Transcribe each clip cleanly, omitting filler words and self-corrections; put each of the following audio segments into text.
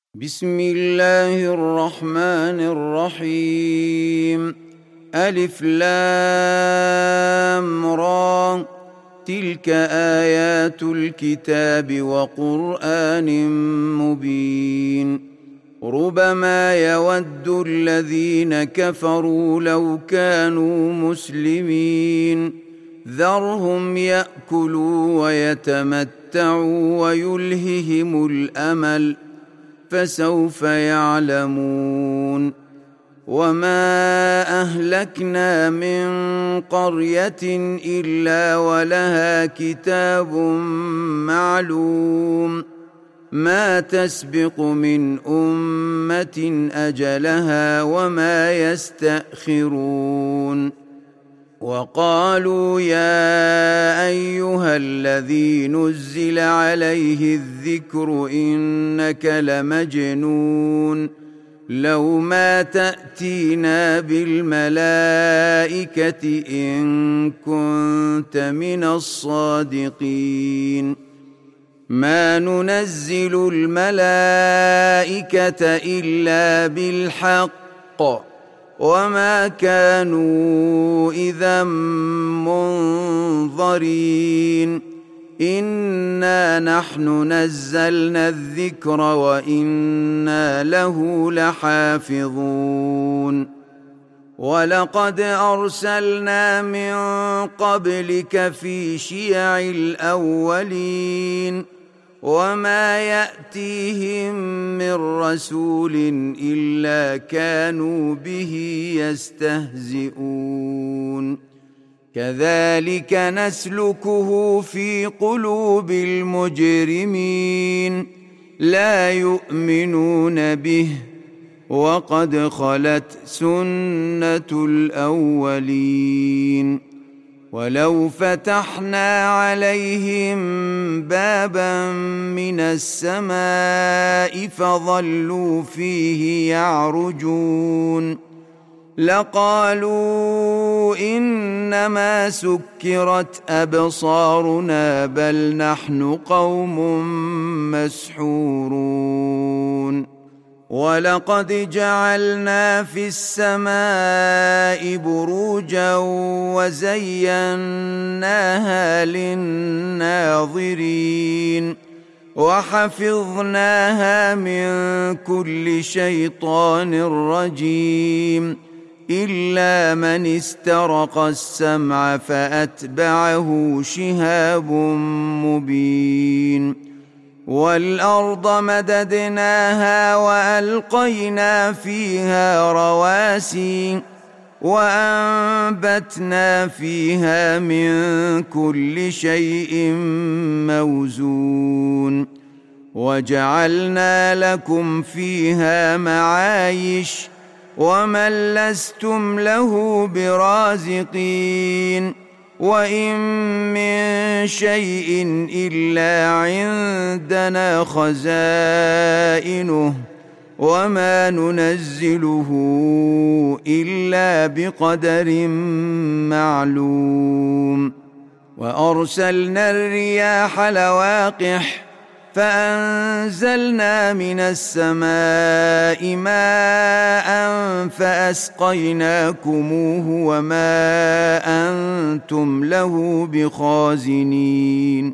بسم الله الرحمن الرحيم. ألف لام را، تلك آيات الكتاب وقرآن مبين. ربما يود الذين كفروا لو كانوا مسلمين، ذرهم يأكلوا ويتمتعوا ويلههم الأمل، فسوف يعلمون. وما أهلكنا من قرية إلا ولها كتاب معلوم، ما تسبق من أمة أجلها وما يستأخرون. وقالوا يا أيها الذي نزل عليه الذكر إنك لمجنون، لو ما تأتينا بالملائكة إن كنت من الصادقين. ما ننزل الملائكة إلا بالحق وما كانوا إذا منظرين. إنا نحن نزلنا الذكر وإنا له لحافظون. ولقد أرسلنا من قبلك في شيع الأولين، وما يأتيهم من رسول إلا كانوا به يستهزئون. كذلك نسلكه في قلوب المجرمين، لا يؤمنون به وقد خلت سنة الأولين. ولو فتحنا عليهم بابا من السماء فظلوا فيه يعرجون لقالوا إنما سكرت أبصارنا بل نحن قوم مسحورون. ولقد جعلنا في السماء بروجا وزيناها للناظرين، وحفظناها من كل شيطان رجيم، إلا من استرق السمع فأتبعه شهاب مبين. والأرض مددناها وألقينا فيها رواسي وأنبتنا فيها من كل شيء موزون، وجعلنا لكم فيها معايش ومن لستم له برازقين. وإن من شيء إلا عندنا خزائنه وما ننزله إلا بقدر معلوم. وأرسلنا الرياح لواقح فأنزلنا من السماء ماء فأسقيناكموه وما أنتم له بخازنين.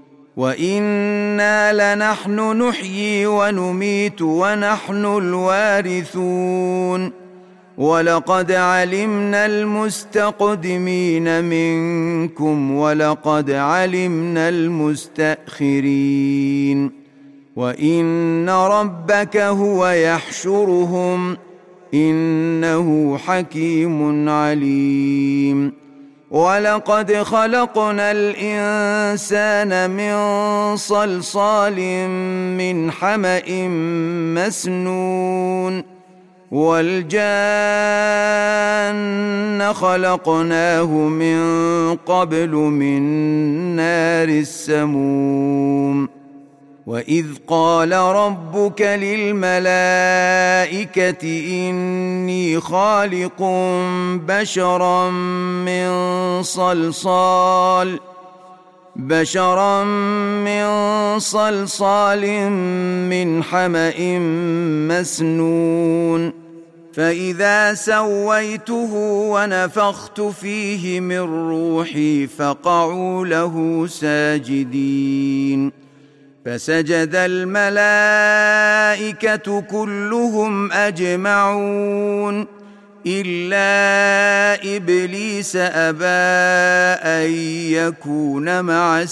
وإنا لنحن نحيي ونميت ونحن الوارثون. ولقد علمنا المستقدمين منكم ولقد علمنا المستأخرين. وإن ربك هو يحشرهم إنه حكيم عليم. ولقد خلقنا الإنسان من صلصال من حمأ مسنون، والجان خلقناه من قبل من نار السموم. وإذ قال ربك للملائكة إني خالق بشرا من صلصال بشرا من صلصال من حمأ مسنون فإذا سويته ونفخت فيه من روحي فقعوا له ساجدين فسجد الملائكة كلهم أجمعون إلا إبليس أبى أن يكون مع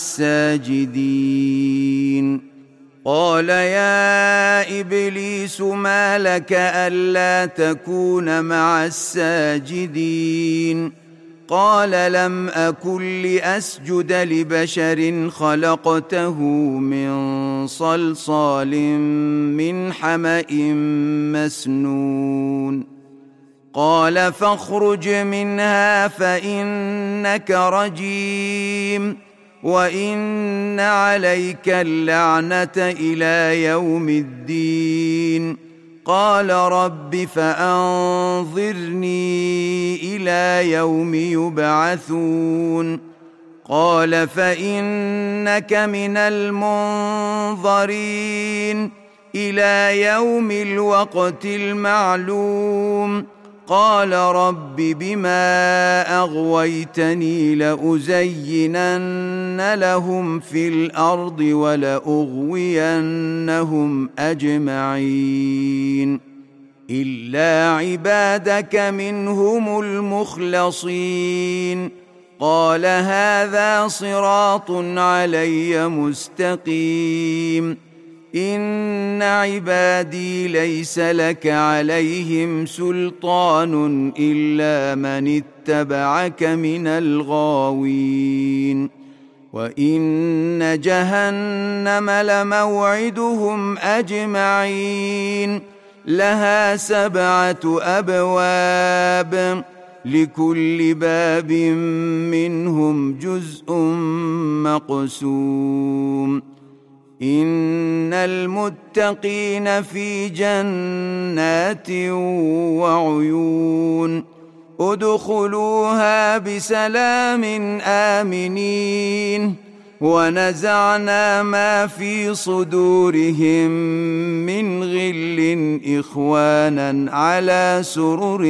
الساجدين قال يا إبليس ما لك ألا تكون مع الساجدين قال لم أكن لأسجد لبشر خلقته من صلصال من حمأ مسنون قال فاخرج منها فإنك رجيم وإن عليك اللعنة إلى يوم الدين قال رب فأنظرني إلى يوم يبعثون قال فإنك من المنظرين إلى يوم الوقت المعلوم قال رب بما أغويتني لأزينن لهم في الأرض ولأغوينهم أجمعين إلا عبادك منهم المخلصين قال هذا صراط علي مستقيم إن عبادي ليس لك عليهم سلطان إلا من اتبعك من الغاوين وإن جهنم لموعدهم أجمعين لها 7 أبواب لكل باب منهم جزء مقسوم إن المتقين في جنات وعيون ادخلوها بسلام آمنين ونزعنا ما في صدورهم من غل إخوانا على سرر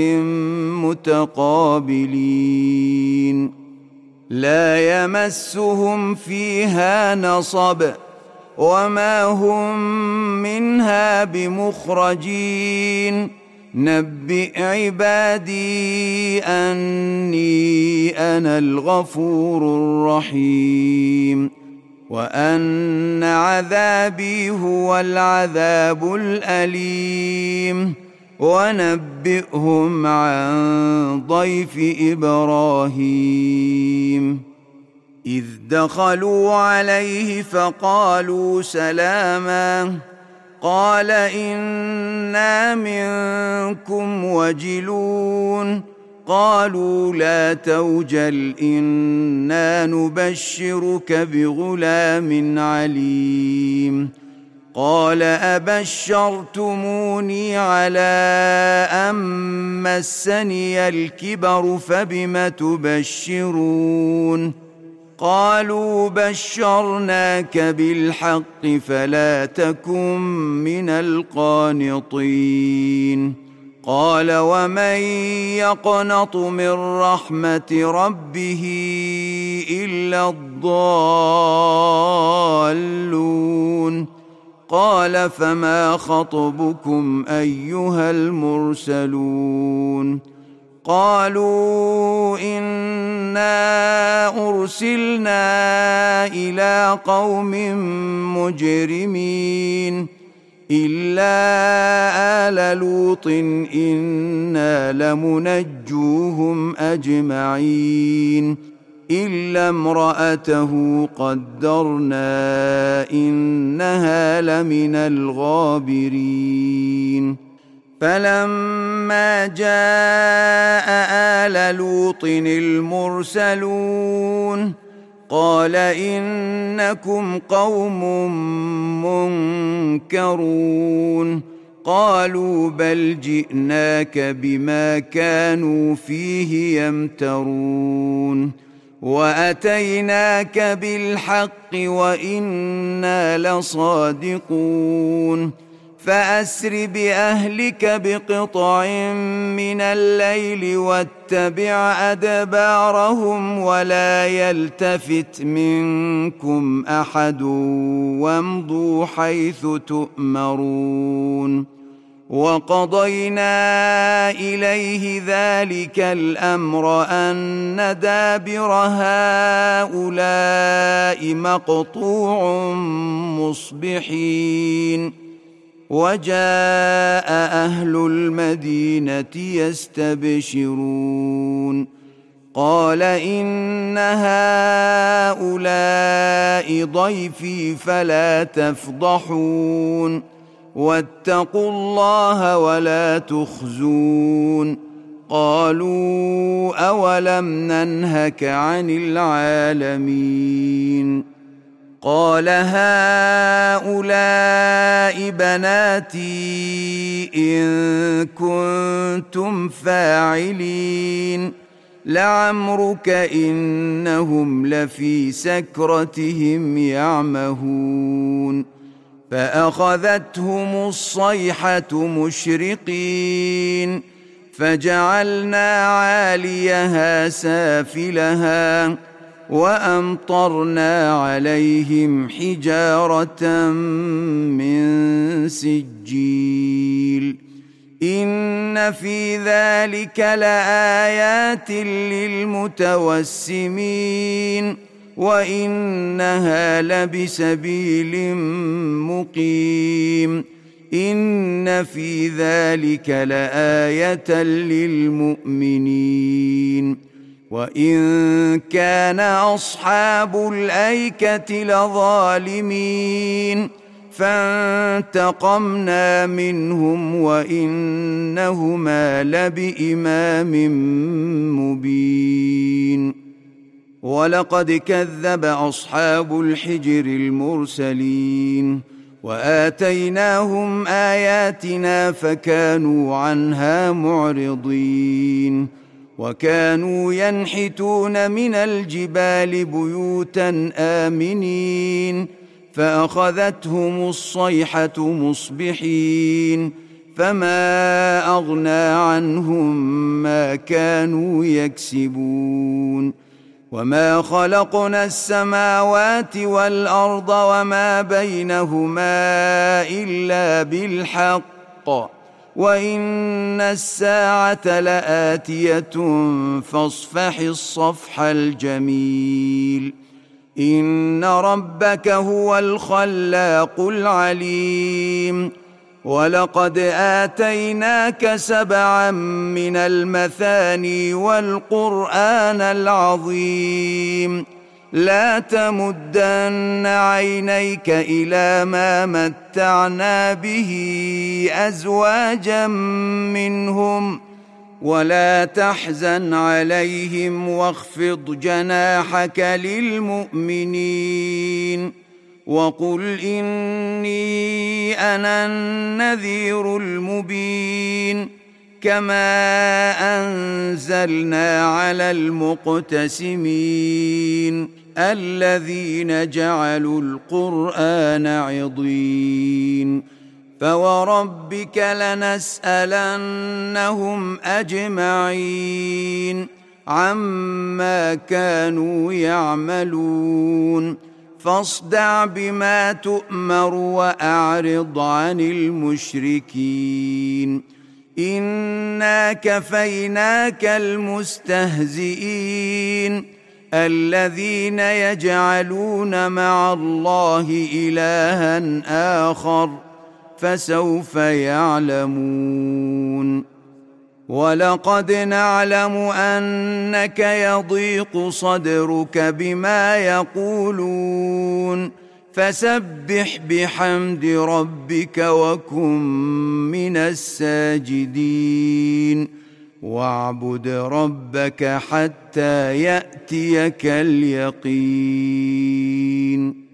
متقابلين لا يمسهم فيها نصب وما هم منها بمخرجين نبئ عبادي أني أنا الغفور الرحيم وأن عذابي هو العذاب الأليم ونبئهم عن ضيف إبراهيم إذ دخلوا عليه فقالوا سلاما قال إنا منكم وجلون قالوا لا توجل إنا نبشرك بغلام عليم قال أبشرتموني على أن مسني الكبر فبم تبشرون قالوا بشرناك بالحق فلا تكن من القانطين قال ومن يقنط من رحمة ربه إلا الضالون قال فما خطبكم أيها المرسلون قالوا إنا أرسلنا إلى قوم مجرمين إلا آل لوط إنا لمنجوهم أجمعين إلا امرأته قدرنا إنها لمن الغابرين فلما جاء آل لوط المرسلون قال إنكم قوم منكرون قالوا بل جئناك بما كانوا فيه يمترون وأتيناك بالحق وإنا لصادقون فأسر بأهلك بقطع من الليل واتبع أدبارهم ولا يلتفت منكم أحد وامضوا حيث تؤمرون وقضينا إليه ذلك الأمر أن دابر هؤلاء مقطوع مصبحين وجاء أهل المدينة يستبشرون قال إن هؤلاء ضيفي فلا تفضحون واتقوا الله ولا تخزون قالوا أولم ننهك عن العالمين قال هؤلاء بناتي إن كنتم فاعلين لعمرك إنهم لفي سكرتهم يعمهون فأخذتهم الصيحة مشرقين فجعلنا عاليها سافلها وأمطرنا عليهم حجارة من سجيل إن في ذلك لآيات للمتوسمين وإنها لبسبيل مقيم إن في ذلك لآية للمؤمنين وإن كان أصحاب الأيكة لظالمين فانتقمنا منهم وإنهما لبإمام مبين ولقد كذب أصحاب الحجر المرسلين وآتيناهم آياتنا فكانوا عنها معرضين وكانوا ينحتون من الجبال بيوتا آمنين فأخذتهم الصيحة مصبحين فما أغنى عنهم ما كانوا يكسبون وما خلقنا السماوات والأرض وما بينهما إلا بالحق وإن الساعة لآتية فاصفح الصفح الجميل إن ربك هو الخلاق العليم ولقد آتيناك 7 من المثاني والقرآن العظيم لا تمدن عينيك إلى ما متعنا به أزواجا منهم ولا تحزن عليهم واخفض جناحك للمؤمنين وقل إني أنا النذير المبين كما أنزلنا على المقتسمين الذين جعلوا القرآن عضين فوربك لنسألنهم أجمعين عما كانوا يعملون فاصدع بما تؤمر وأعرض عن المشركين إنا كفيناك المستهزئين الذين يجعلون مع الله إلها آخر فسوف يعلمون ولقد نعلم أنك يضيق صدرك بما يقولون فسبح بحمد ربك وكن من الساجدين واعبد ربك حتى يأتيك اليقين